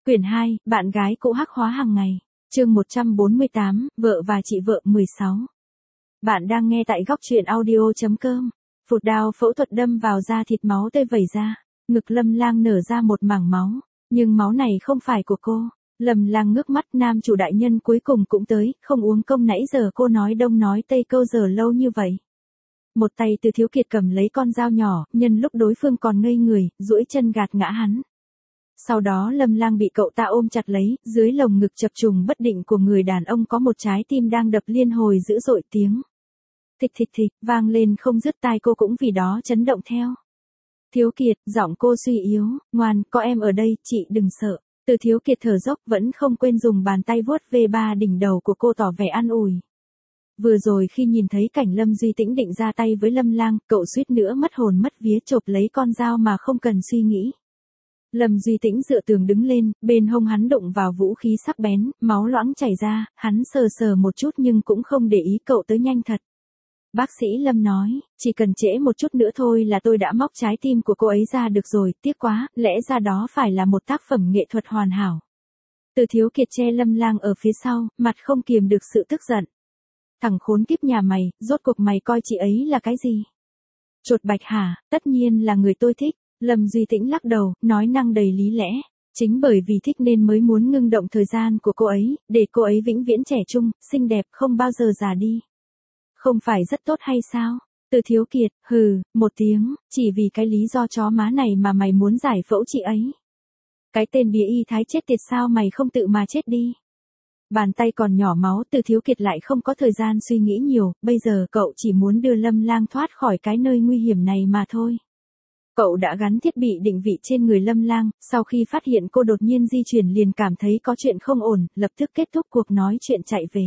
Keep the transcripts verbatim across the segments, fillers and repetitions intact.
Quyển hai, bạn gái cũ hắc hóa hàng ngày. Chương một trăm bốn mươi tám, vợ và chị vợ mười sáu. Bạn đang nghe tại góc truyện audio chấm com. Phụt đao phẫu thuật đâm vào da thịt, máu tươi vẩy ra, ngực Lâm Lang nở ra một mảng máu, nhưng máu này không phải của cô. Lâm Lang ngước mắt, nam chủ đại nhân cuối cùng cũng tới, không uống công nãy giờ cô nói đông nói tây câu giờ lâu như vậy. Một tay Từ Thiếu Kiệt cầm lấy con dao nhỏ, nhân lúc đối phương còn ngây người, duỗi chân gạt ngã hắn. Sau đó Lâm Lang bị cậu ta ôm chặt lấy, dưới lồng ngực chập trùng bất định của người đàn ông có một trái tim đang đập liên hồi dữ dội, tiếng thịch thịch thịch vang lên không dứt, tai cô cũng vì đó chấn động theo. Thiếu Kiệt, giọng cô suy yếu, ngoan, có em ở đây, chị đừng sợ. Từ Thiếu Kiệt thở dốc, vẫn không quên dùng bàn tay vuốt về ba đỉnh đầu của cô tỏ vẻ an ủi. Vừa rồi khi nhìn thấy cảnh Lâm Duy Tĩnh định ra tay với Lâm Lang, cậu suýt nữa mất hồn mất vía chộp lấy con dao mà không cần suy nghĩ. Lâm Duy Tĩnh dựa tường đứng lên, bên hông hắn đụng vào vũ khí sắc bén, máu loãng chảy ra, hắn sờ sờ một chút nhưng cũng không để ý, cậu tới nhanh thật. Bác sĩ Lâm nói, chỉ cần trễ một chút nữa thôi là tôi đã móc trái tim của cô ấy ra được rồi, tiếc quá, lẽ ra đó phải là một tác phẩm nghệ thuật hoàn hảo. Từ Thiếu Kiệt che Lâm Lang ở phía sau, mặt không kiềm được sự tức giận. Thằng khốn kiếp nhà mày, rốt cuộc mày coi chị ấy là cái gì? Chuột bạch hả? Tất nhiên là người tôi thích. Lâm Duy Tĩnh lắc đầu, nói năng đầy lý lẽ. Chính bởi vì thích nên mới muốn ngưng động thời gian của cô ấy, để cô ấy vĩnh viễn trẻ trung, xinh đẹp, không bao giờ già đi. Không phải rất tốt hay sao? Từ Thiếu Kiệt, hừ, một tiếng, chỉ vì cái lý do chó má này mà mày muốn giải phẫu chị ấy. Cái tên bía y thái chết tiệt, sao mày không tự mà chết đi? Bàn tay còn nhỏ máu, Từ Thiếu Kiệt lại không có thời gian suy nghĩ nhiều, bây giờ cậu chỉ muốn đưa Lâm Lang thoát khỏi cái nơi nguy hiểm này mà thôi. Cậu đã gắn thiết bị định vị trên người Lâm Lang, sau khi phát hiện cô đột nhiên di chuyển liền cảm thấy có chuyện không ổn, lập tức kết thúc cuộc nói chuyện chạy về.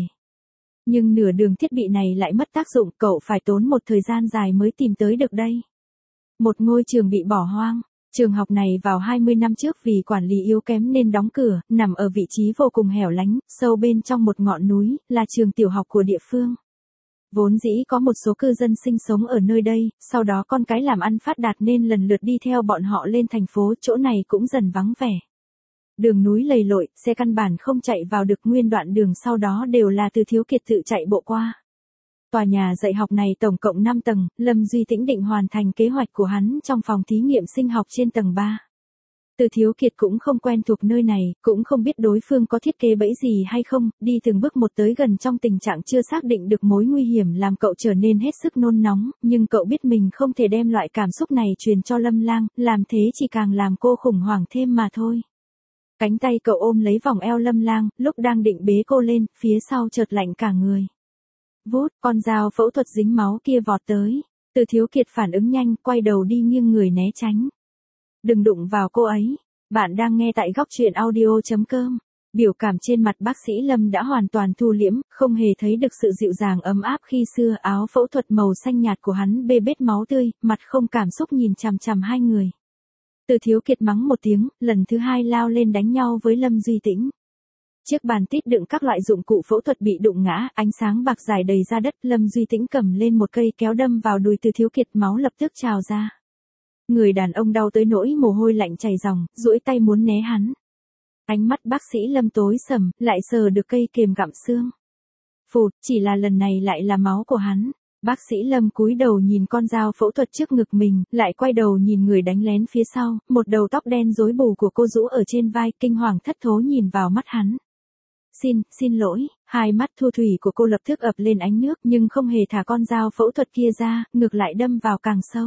Nhưng nửa đường thiết bị này lại mất tác dụng, cậu phải tốn một thời gian dài mới tìm tới được đây. Một ngôi trường bị bỏ hoang. Trường học này vào hai mươi năm trước vì quản lý yếu kém nên đóng cửa, nằm ở vị trí vô cùng hẻo lánh, sâu bên trong một ngọn núi, là trường tiểu học của địa phương. Vốn dĩ có một số cư dân sinh sống ở nơi đây, sau đó con cái làm ăn phát đạt nên lần lượt đi theo bọn họ lên thành phố, chỗ này cũng dần vắng vẻ. Đường núi lầy lội, xe căn bản không chạy vào được, nguyên đoạn đường sau đó đều là Từ Thiếu Kiệt tự chạy bộ qua. Tòa nhà dạy học này tổng cộng năm tầng, Lâm Duy Tĩnh định hoàn thành kế hoạch của hắn trong phòng thí nghiệm sinh học trên tầng ba. Từ Thiếu Kiệt cũng không quen thuộc nơi này, cũng không biết đối phương có thiết kế bẫy gì hay không, đi từng bước một tới gần trong tình trạng chưa xác định được mối nguy hiểm làm cậu trở nên hết sức nôn nóng, nhưng cậu biết mình không thể đem loại cảm xúc này truyền cho Lâm Lang, làm thế chỉ càng làm cô khủng hoảng thêm mà thôi. Cánh tay cậu ôm lấy vòng eo Lâm Lang, lúc đang định bế cô lên, phía sau chợt lạnh cả người. Vút, con dao phẫu thuật dính máu kia vọt tới. Từ Thiếu Kiệt phản ứng nhanh, quay đầu đi nghiêng người né tránh. Đừng đụng vào cô ấy. Bạn đang nghe tại góc truyện audio chấm com. Biểu cảm trên mặt bác sĩ Lâm đã hoàn toàn thu liễm, không hề thấy được sự dịu dàng ấm áp khi xưa. Áo phẫu thuật màu xanh nhạt của hắn bê bết máu tươi, mặt không cảm xúc nhìn chằm chằm hai người. Từ Thiếu Kiệt mắng một tiếng, lần thứ hai lao lên đánh nhau với Lâm Duy Tĩnh. Chiếc bàn tít đựng các loại dụng cụ phẫu thuật bị đụng ngã, ánh sáng bạc dài đầy ra đất, Lâm Duy Tĩnh cầm lên một cây kéo đâm vào đùi Từ Thiếu Kiệt, máu lập tức trào ra. Người đàn ông đau tới nỗi mồ hôi lạnh chảy ròng, duỗi tay muốn né hắn. Ánh mắt bác sĩ Lâm tối sầm, lại sờ được cây kềm gặm xương. Phụt, chỉ là lần này lại là máu của hắn. Bác sĩ Lâm cúi đầu nhìn con dao phẫu thuật trước ngực mình, lại quay đầu nhìn người đánh lén phía sau, một đầu tóc đen rối bù của cô rũ ở trên vai, kinh hoàng thất thố nhìn vào mắt hắn. Xin, xin lỗi, hai mắt thu thủy của cô lập tức ập lên ánh nước nhưng không hề thả con dao phẫu thuật kia ra, ngược lại đâm vào càng sâu.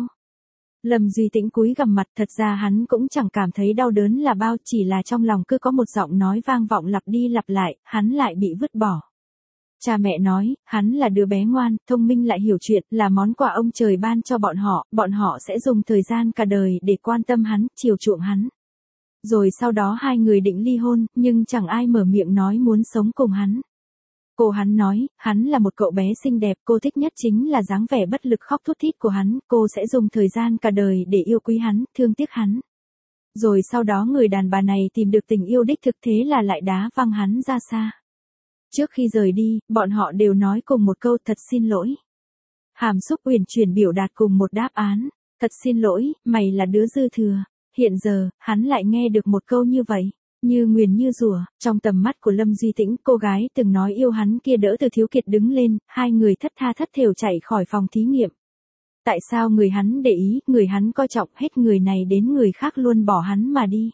Lâm Duy Tĩnh cúi gằm mặt, thật ra hắn cũng chẳng cảm thấy đau đớn là bao, chỉ là trong lòng cứ có một giọng nói vang vọng lặp đi lặp lại, hắn lại bị vứt bỏ. Cha mẹ nói, hắn là đứa bé ngoan, thông minh lại hiểu chuyện, là món quà ông trời ban cho bọn họ, bọn họ sẽ dùng thời gian cả đời để quan tâm hắn, chiều chuộng hắn. Rồi sau đó hai người định ly hôn, nhưng chẳng ai mở miệng nói muốn sống cùng hắn. Cô hắn nói, hắn là một cậu bé xinh đẹp, cô thích nhất chính là dáng vẻ bất lực khóc thút thít của hắn, cô sẽ dùng thời gian cả đời để yêu quý hắn, thương tiếc hắn. Rồi sau đó người đàn bà này tìm được tình yêu đích thực, thế là lại đá văng hắn ra xa. Trước khi rời đi, bọn họ đều nói cùng một câu thật xin lỗi. Hàm xúc uyển chuyển biểu đạt cùng một đáp án, thật xin lỗi, mày là đứa dư thừa. Hiện giờ, hắn lại nghe được một câu như vậy. Như nguyền như rủa, trong tầm mắt của Lâm Duy Tĩnh, cô gái từng nói yêu hắn kia đỡ Từ Thiếu Kiệt đứng lên, hai người thất tha thất thểu chạy khỏi phòng thí nghiệm. Tại sao người hắn để ý, người hắn coi trọng hết người này đến người khác luôn bỏ hắn mà đi?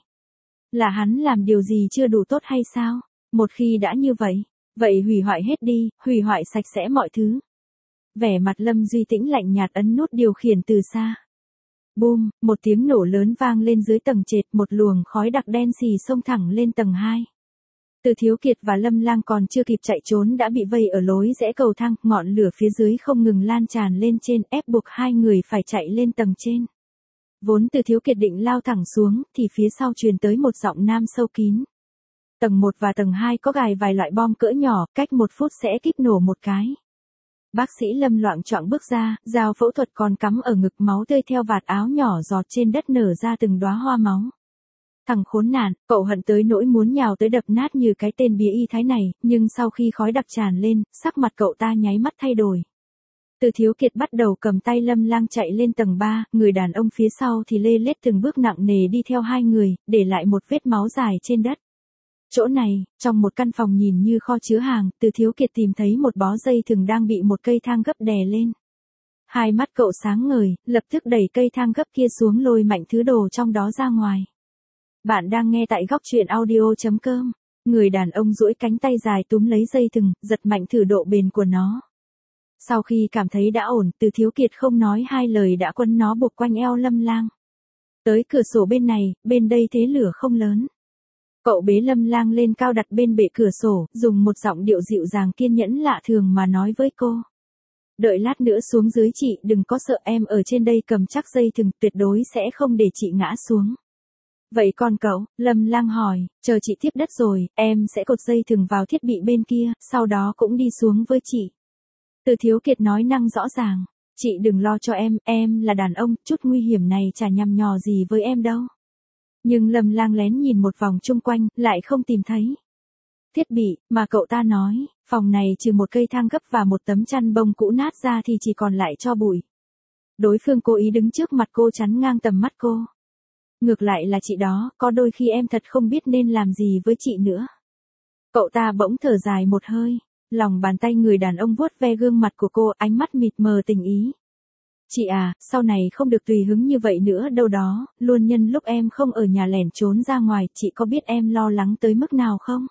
Là hắn làm điều gì chưa đủ tốt hay sao? Một khi đã như vậy, vậy hủy hoại hết đi, hủy hoại sạch sẽ mọi thứ. Vẻ mặt Lâm Duy Tĩnh lạnh nhạt ấn nút điều khiển từ xa. Bùm, một tiếng nổ lớn vang lên dưới tầng trệt, một luồng khói đặc đen xì xông thẳng lên tầng hai. Từ Thiếu Kiệt và Lâm Lang còn chưa kịp chạy trốn đã bị vây ở lối rẽ cầu thang, ngọn lửa phía dưới không ngừng lan tràn lên trên, ép buộc hai người phải chạy lên tầng trên. Vốn Từ Thiếu Kiệt định lao thẳng xuống, thì phía sau truyền tới một giọng nam sâu kín. Tầng một và tầng hai có gài vài loại bom cỡ nhỏ, cách một phút sẽ kích nổ một cái. Bác sĩ Lâm loạng choạng bước ra, dao phẫu thuật còn cắm ở ngực, máu tươi theo vạt áo nhỏ giọt trên đất nở ra từng đóa hoa máu. Thằng khốn nạn, cậu hận tới nỗi muốn nhào tới đập nát như cái tên bía y thái này, nhưng sau khi khói đặc tràn lên, sắc mặt cậu ta nháy mắt thay đổi. Từ Thiếu Kiệt bắt đầu cầm tay Lâm Lang chạy lên tầng ba, người đàn ông phía sau thì lê lết từng bước nặng nề đi theo hai người, để lại một vết máu dài trên đất. Chỗ này, trong một căn phòng nhìn như kho chứa hàng, Từ Thiếu Kiệt tìm thấy một bó dây thừng đang bị một cây thang gấp đè lên. Hai mắt cậu sáng ngời, lập tức đẩy cây thang gấp kia xuống lôi mạnh thứ đồ trong đó ra ngoài. Bạn đang nghe tại góc truyện audio chấm com. Người đàn ông duỗi cánh tay dài túm lấy dây thừng, giật mạnh thử độ bền của nó. Sau khi cảm thấy đã ổn, Từ Thiếu Kiệt không nói hai lời đã quấn nó buộc quanh eo Lâm Lang. Tới cửa sổ bên này, bên đây thế lửa không lớn. Cậu bế Lâm Lang lên cao đặt bên bệ cửa sổ, dùng một giọng điệu dịu dàng kiên nhẫn lạ thường mà nói với cô. Đợi lát nữa xuống dưới chị, đừng có sợ, em ở trên đây cầm chắc dây thừng, tuyệt đối sẽ không để chị ngã xuống. Vậy còn cậu? Lâm Lang hỏi, chờ chị tiếp đất rồi, em sẽ cột dây thừng vào thiết bị bên kia, sau đó cũng đi xuống với chị. Từ Thiếu Kiệt nói năng rõ ràng, chị đừng lo cho em, em là đàn ông, chút nguy hiểm này chả nhằm nhò gì với em đâu. Nhưng Lâm Lang lén nhìn một vòng chung quanh, lại không tìm thấy thiết bị mà cậu ta nói, phòng này trừ một cây thang gấp và một tấm chăn bông cũ nát ra thì chỉ còn lại tro bụi. Đối phương cố ý đứng trước mặt cô chắn ngang tầm mắt cô. Ngược lại là chị đó, có đôi khi em thật không biết nên làm gì với chị nữa. Cậu ta bỗng thở dài một hơi, lòng bàn tay người đàn ông vuốt ve gương mặt của cô, ánh mắt mịt mờ tình ý. Chị à, sau này không được tùy hứng như vậy nữa đâu đó, luôn nhân lúc em không ở nhà lẻn trốn ra ngoài, chị có biết em lo lắng tới mức nào không?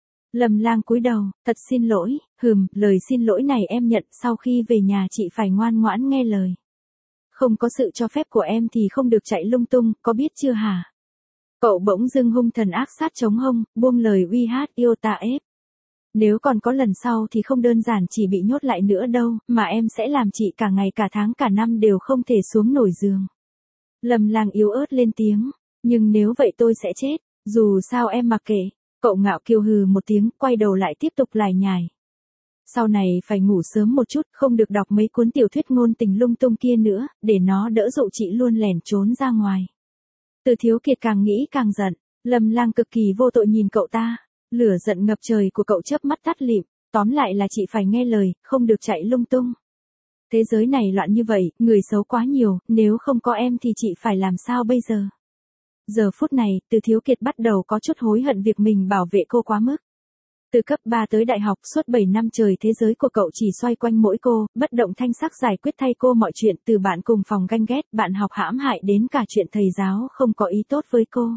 Lâm Lang cúi đầu, thật xin lỗi, hừm, lời xin lỗi này em nhận, sau khi về nhà chị phải ngoan ngoãn nghe lời. Không có sự cho phép của em thì không được chạy lung tung, có biết chưa hả? Cậu bỗng dưng hung thần ác sát chống hông, buông lời uy hát yêu ta ép. Nếu còn có lần sau thì không đơn giản chỉ bị nhốt lại nữa đâu, mà em sẽ làm chị cả ngày cả tháng cả năm đều không thể xuống nổi giường. Lâm Lang yếu ớt lên tiếng, nhưng nếu vậy tôi sẽ chết, dù sao em mặc kệ. Cậu ngạo kiêu hừ một tiếng, quay đầu lại tiếp tục lải nhải. Sau này phải ngủ sớm một chút, không được đọc mấy cuốn tiểu thuyết ngôn tình lung tung kia nữa, để nó đỡ dụ chị luôn lẻn trốn ra ngoài. Từ Thiếu Kiệt càng nghĩ càng giận, Lâm Lang cực kỳ vô tội nhìn cậu ta, lửa giận ngập trời của cậu chớp mắt tắt lịm, tóm lại là chị phải nghe lời, không được chạy lung tung. Thế giới này loạn như vậy, người xấu quá nhiều, nếu không có em thì chị phải làm sao bây giờ? Giờ phút này, Từ Thiếu Kiệt bắt đầu có chút hối hận việc mình bảo vệ cô quá mức. Từ cấp ba tới đại học, suốt bảy năm trời thế giới của cậu chỉ xoay quanh mỗi cô, bất động thanh sắc giải quyết thay cô mọi chuyện, từ bạn cùng phòng ganh ghét, bạn học hãm hại đến cả chuyện thầy giáo không có ý tốt với cô.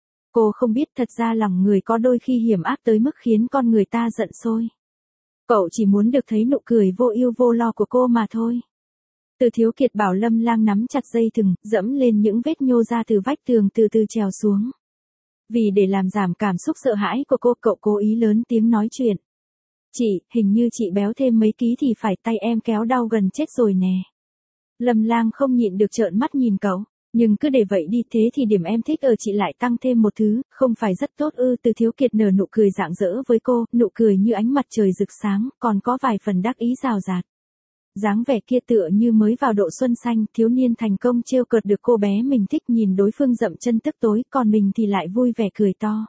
Cô không biết thật ra lòng người có đôi khi hiểm ác tới mức khiến con người ta giận sôi. Cậu chỉ muốn được thấy nụ cười vô ưu vô lo của cô mà thôi. Từ Thiếu Kiệt bảo Lâm Lang nắm chặt dây thừng, dẫm lên những vết nhô ra từ vách tường từ từ trèo xuống. Vì để làm giảm cảm xúc sợ hãi của cô, cậu cố ý lớn tiếng nói chuyện. Chị, hình như chị béo thêm mấy ký thì phải, tay em kéo đau gần chết rồi nè. Lâm Lang không nhịn được trợn mắt nhìn cậu, nhưng cứ để vậy đi, thế thì điểm em thích ở chị lại tăng thêm một thứ, không phải rất tốt ư? Từ Thiếu Kiệt nở nụ cười rạng rỡ với cô, nụ cười như ánh mặt trời rực sáng, còn có vài phần đắc ý rào rạt. Dáng vẻ kia tựa như mới vào độ xuân xanh, thiếu niên thành công trêu cợt được cô bé mình thích, nhìn đối phương dậm chân tức tối, còn mình thì lại vui vẻ cười to.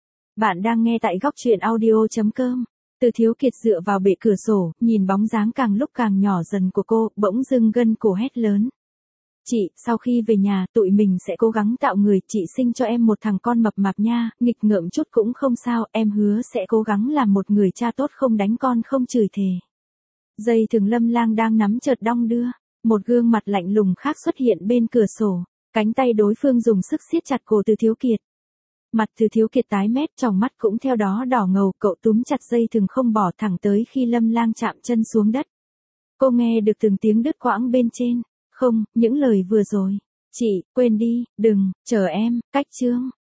Bạn đang nghe tại góc truyện audio chấm com. Từ Thiếu Kiệt dựa vào bệ cửa sổ, nhìn bóng dáng càng lúc càng nhỏ dần của cô, bỗng dưng gân cổ hét lớn. Chị, sau khi về nhà, tụi mình sẽ cố gắng tạo người, chị sinh cho em một thằng con mập mạp nha, nghịch ngợm chút cũng không sao, em hứa sẽ cố gắng làm một người cha tốt, không đánh con không chửi thề. Dây thừng Lâm Lang đang nắm chợt đong đưa, một gương mặt lạnh lùng khác xuất hiện bên cửa sổ, cánh tay đối phương dùng sức siết chặt cổ Từ Thiếu Kiệt. Mặt Từ Thiếu Kiệt tái mét, tròng mắt cũng theo đó đỏ ngầu, cậu túm chặt dây thừng không bỏ thẳng tới khi Lâm Lang chạm chân xuống đất. Cô nghe được từng tiếng đứt quãng bên trên. Không, những lời vừa rồi. Chị, quên đi, đừng, chờ em, cách chương.